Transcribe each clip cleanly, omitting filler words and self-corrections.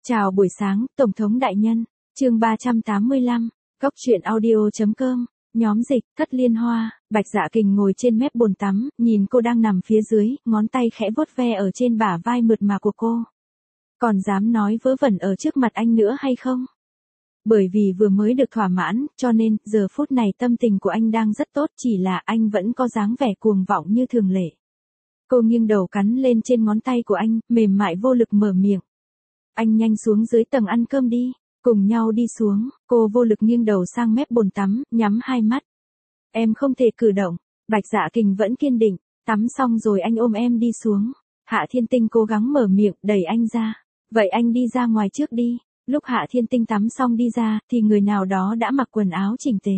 Chào buổi sáng, Tổng thống đại nhân. Chương 385. Góc truyện audio.com. Nhóm dịch, Thất Liên Hoa. Bạch Dạ Kình ngồi trên mép bồn tắm, nhìn cô đang nằm phía dưới, ngón tay khẽ vuốt ve ở trên bả vai mượt mà của cô. Còn dám nói vớ vẩn ở trước mặt anh nữa hay không? Bởi vì vừa mới được thỏa mãn, cho nên, giờ phút này tâm tình của anh đang rất tốt, chỉ là anh vẫn có dáng vẻ cuồng vọng như thường lệ. Cô nghiêng đầu cắn lên trên ngón tay của anh, mềm mại vô lực mở miệng. Anh nhanh xuống dưới tầng ăn cơm đi, cùng nhau đi xuống, cô vô lực nghiêng đầu sang mép bồn tắm, nhắm hai mắt. Em không thể cử động, Bạch Dạ Kình vẫn kiên định, tắm xong rồi anh ôm em đi xuống. Hạ Thiên Tinh cố gắng mở miệng, đẩy anh ra. Vậy anh đi ra ngoài trước đi. Lúc Hạ Thiên Tinh tắm xong đi ra, thì người nào đó đã mặc quần áo chỉnh tề.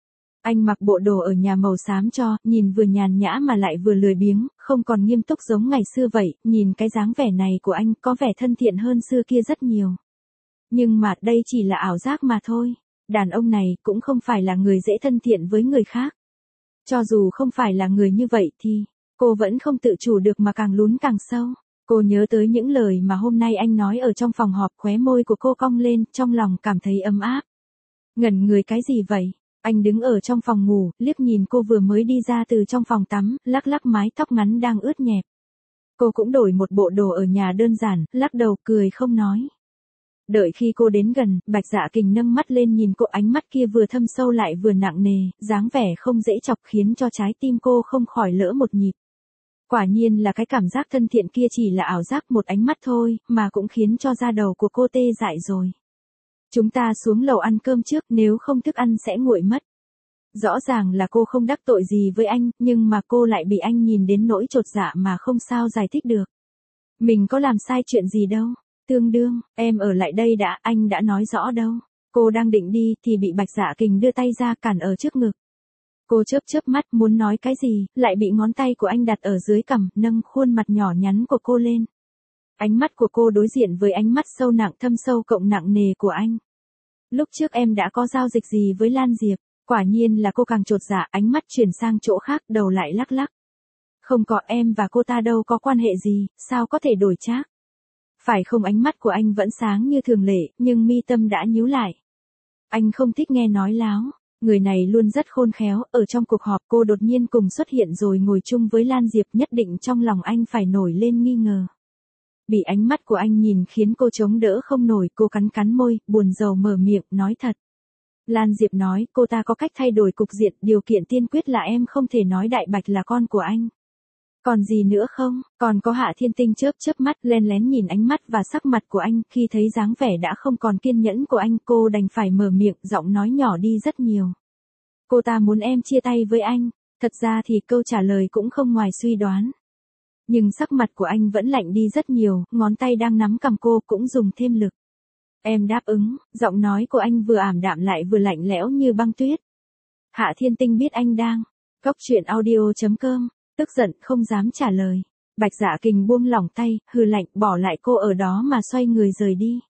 Anh mặc bộ đồ ở nhà màu xám cho, nhìn vừa nhàn nhã mà lại vừa lười biếng, không còn nghiêm túc giống ngày xưa vậy, nhìn cái dáng vẻ này của anh có vẻ thân thiện hơn xưa kia rất nhiều. Nhưng mà đây chỉ là ảo giác mà thôi, đàn ông này cũng không phải là người dễ thân thiện với người khác. Cho dù không phải là người như vậy thì, cô vẫn không tự chủ được mà càng lún càng sâu. Cô nhớ tới những lời mà hôm nay anh nói ở trong phòng họp, khóe môi của cô cong lên, trong lòng cảm thấy ấm áp. Ngẩn người cái gì vậy? Anh đứng ở trong phòng ngủ, liếc nhìn cô vừa mới đi ra từ trong phòng tắm, lắc lắc mái tóc ngắn đang ướt nhẹp. Cô cũng đổi một bộ đồ ở nhà đơn giản, lắc đầu cười không nói. Đợi khi cô đến gần, Bạch Dạ Kình nâng mắt lên nhìn cô, ánh mắt kia vừa thâm sâu lại vừa nặng nề, dáng vẻ không dễ chọc khiến cho trái tim cô không khỏi lỡ một nhịp. Quả nhiên là cái cảm giác thân thiện kia chỉ là ảo giác, một ánh mắt thôi, mà cũng khiến cho da đầu của cô tê dại rồi. Chúng ta xuống lầu ăn cơm trước, nếu không thức ăn sẽ nguội mất. Rõ ràng là cô không đắc tội gì với anh, nhưng mà cô lại bị anh nhìn đến nỗi chột dạ mà không sao giải thích được. Mình có làm sai chuyện gì đâu, tương đương, em ở lại đây đã, anh đã nói rõ đâu. Cô đang định đi thì bị Bạch Dạ Kình đưa tay ra cản ở trước ngực. Cô chớp chớp mắt muốn nói cái gì, lại bị ngón tay của anh đặt ở dưới cằm, nâng khuôn mặt nhỏ nhắn của cô lên. Ánh mắt của cô đối diện với ánh mắt sâu nặng thâm sâu cộng nặng nề của anh. Lúc trước em đã có giao dịch gì với Lan Diệp? Quả nhiên là cô càng chột dạ, ánh mắt chuyển sang chỗ khác, đầu lại lắc lắc. Không có, em và cô ta đâu có quan hệ gì, sao có thể đổi trác? Phải không? Ánh mắt của anh vẫn sáng như thường lệ, nhưng mi tâm đã nhíu lại. Anh không thích nghe nói láo. Người này luôn rất khôn khéo, ở trong cuộc họp cô đột nhiên cùng xuất hiện rồi ngồi chung với Lan Diệp, nhất định trong lòng anh phải nổi lên nghi ngờ. Bị ánh mắt của anh nhìn khiến cô chống đỡ không nổi, cô cắn cắn môi, buồn rầu mở miệng, nói thật. Lan Diệp nói, cô ta có cách thay đổi cục diện, điều kiện tiên quyết là em không thể nói Đại Bạch là con của anh. Còn gì nữa không? Còn có. Hạ Thiên Tinh chớp chớp mắt, len lén nhìn ánh mắt và sắc mặt của anh, khi thấy dáng vẻ đã không còn kiên nhẫn của anh, cô đành phải mở miệng, giọng nói nhỏ đi rất nhiều. Cô ta muốn em chia tay với anh, thật ra thì câu trả lời cũng không ngoài suy đoán. Nhưng sắc mặt của anh vẫn lạnh đi rất nhiều, ngón tay đang nắm cằm cô cũng dùng thêm lực. Em đáp ứng, giọng nói của anh vừa ảm đạm lại vừa lạnh lẽo như băng tuyết. Hạ Thiên Tinh biết anh đang góc truyện audio.com, tức giận không dám trả lời. Bạch Dạ Kình buông lỏng tay, hừ lạnh, bỏ lại cô ở đó mà xoay người rời đi.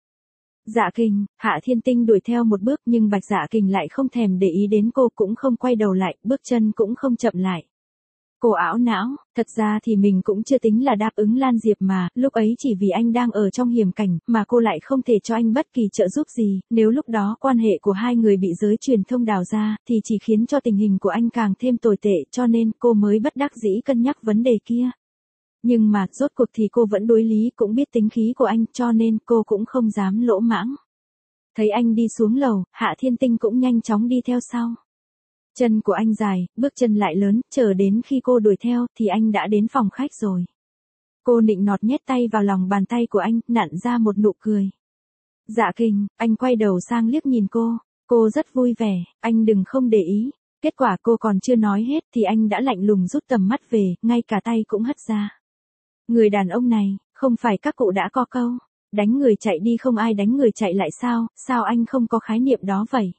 Dạ Kình, Hạ Thiên Tinh đuổi theo một bước nhưng Bạch Dạ Kình lại không thèm để ý đến cô, cũng không quay đầu lại, bước chân cũng không chậm lại. Cô ảo não, thật ra thì mình cũng chưa tính là đáp ứng Lan Diệp mà, lúc ấy chỉ vì anh đang ở trong hiểm cảnh, mà cô lại không thể cho anh bất kỳ trợ giúp gì, nếu lúc đó quan hệ của hai người bị giới truyền thông đào ra, thì chỉ khiến cho tình hình của anh càng thêm tồi tệ, cho nên cô mới bất đắc dĩ cân nhắc vấn đề kia. Nhưng mà, rốt cuộc thì cô vẫn đối lý, cũng biết tính khí của anh, cho nên cô cũng không dám lỗ mãng. Thấy anh đi xuống lầu, Hạ Thiên Tinh cũng nhanh chóng đi theo sau. Chân của anh dài, bước chân lại lớn, chờ đến khi cô đuổi theo, thì anh đã đến phòng khách rồi. Cô nịnh nọt nhét tay vào lòng bàn tay của anh, nặn ra một nụ cười. Dạ Kình, anh quay đầu sang liếc nhìn cô rất vui vẻ, anh đừng không để ý. Kết quả cô còn chưa nói hết thì anh đã lạnh lùng rút tầm mắt về, ngay cả tay cũng hất ra. Người đàn ông này, không phải các cụ đã có câu, đánh người chạy đi không ai đánh người chạy lại sao anh không có khái niệm đó vậy?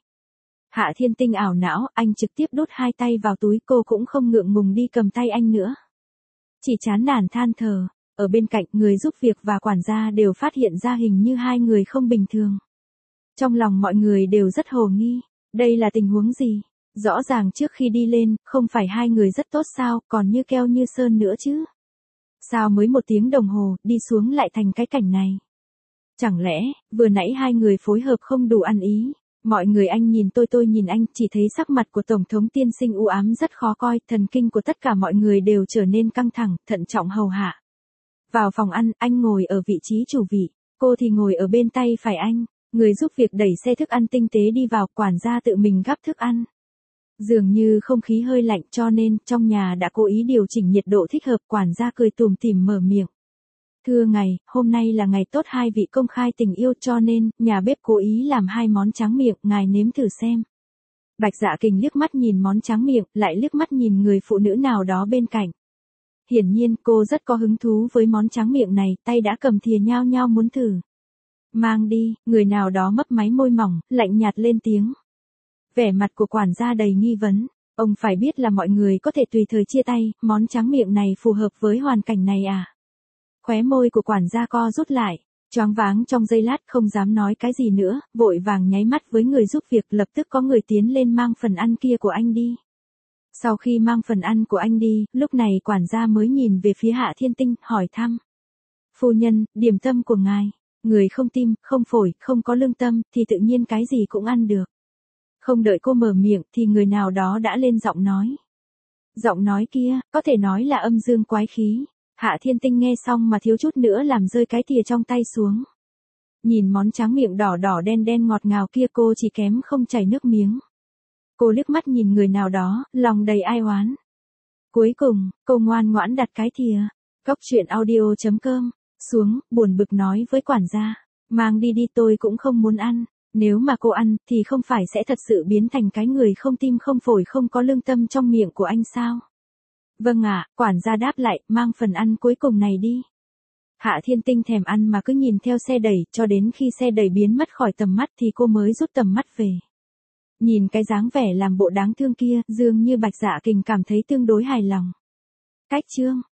Hạ Thiên Tinh ảo não, anh trực tiếp đút hai tay vào túi, cô cũng không ngượng ngùng đi cầm tay anh nữa. Chỉ chán nản than thở, ở bên cạnh người giúp việc và quản gia đều phát hiện ra hình như hai người không bình thường. Trong lòng mọi người đều rất hồ nghi, đây là tình huống gì? Rõ ràng trước khi đi lên, không phải hai người rất tốt sao, còn như keo như sơn nữa chứ? Sao mới 1 tiếng đồng hồ, đi xuống lại thành cái cảnh này? Chẳng lẽ, vừa nãy hai người phối hợp không đủ ăn ý? Mọi người anh nhìn tôi nhìn anh, chỉ thấy sắc mặt của Tổng thống tiên sinh u ám rất khó coi, thần kinh của tất cả mọi người đều trở nên căng thẳng, thận trọng hầu hạ. Vào phòng ăn, anh ngồi ở vị trí chủ vị, cô thì ngồi ở bên tay phải anh, người giúp việc đẩy xe thức ăn tinh tế đi vào, quản gia tự mình gắp thức ăn. Dường như không khí hơi lạnh cho nên trong nhà đã cố ý điều chỉnh nhiệt độ thích hợp, quản gia cười tủm tỉm mở miệng. Thưa ngài, hôm nay là ngày tốt hai vị công khai tình yêu cho nên, nhà bếp cố ý làm hai món tráng miệng, ngài nếm thử xem. Bạch Dạ Kình liếc mắt nhìn món tráng miệng, lại liếc mắt nhìn người phụ nữ nào đó bên cạnh. Hiển nhiên cô rất có hứng thú với món tráng miệng này, tay đã cầm thìa nhao nhao muốn thử. Mang đi, người nào đó mấp máy môi mỏng, lạnh nhạt lên tiếng. Vẻ mặt của quản gia đầy nghi vấn, ông phải biết là mọi người có thể tùy thời chia tay, món tráng miệng này phù hợp với hoàn cảnh này à? Khóe môi của quản gia co rút lại, choáng váng trong giây lát không dám nói cái gì nữa, vội vàng nháy mắt với người giúp việc, lập tức có người tiến lên mang phần ăn kia của anh đi. Sau khi mang phần ăn của anh đi, lúc này quản gia mới nhìn về phía Hạ Thiên Tinh, hỏi thăm. Phu nhân, điểm tâm của ngài, người không tim, không phổi, không có lương tâm, thì tự nhiên cái gì cũng ăn được. Không đợi cô mở miệng thì người nào đó đã lên giọng nói. Giọng nói kia, có thể nói là âm dương quái khí. Hạ Thiên Tinh nghe xong mà thiếu chút nữa làm rơi cái thìa trong tay xuống. Nhìn món tráng miệng đỏ đỏ đen đen ngọt ngào kia cô chỉ kém không chảy nước miếng. Cô liếc mắt nhìn người nào đó, lòng đầy ai oán. Cuối cùng, cô ngoan ngoãn đặt cái thìa. Cóc truyện audio.com xuống, buồn bực nói với quản gia. Mang đi đi, tôi cũng không muốn ăn. Nếu mà cô ăn, thì không phải sẽ thật sự biến thành cái người không tim không phổi không có lương tâm trong miệng của anh sao? Vâng ạ, quản gia đáp lại, mang phần ăn cuối cùng này đi. Hạ Thiên Tinh thèm ăn mà cứ nhìn theo xe đẩy, cho đến khi xe đẩy biến mất khỏi tầm mắt thì cô mới rút tầm mắt về. Nhìn cái dáng vẻ làm bộ đáng thương kia, dường như Bạch Dạ Kình cảm thấy tương đối hài lòng. Cách chương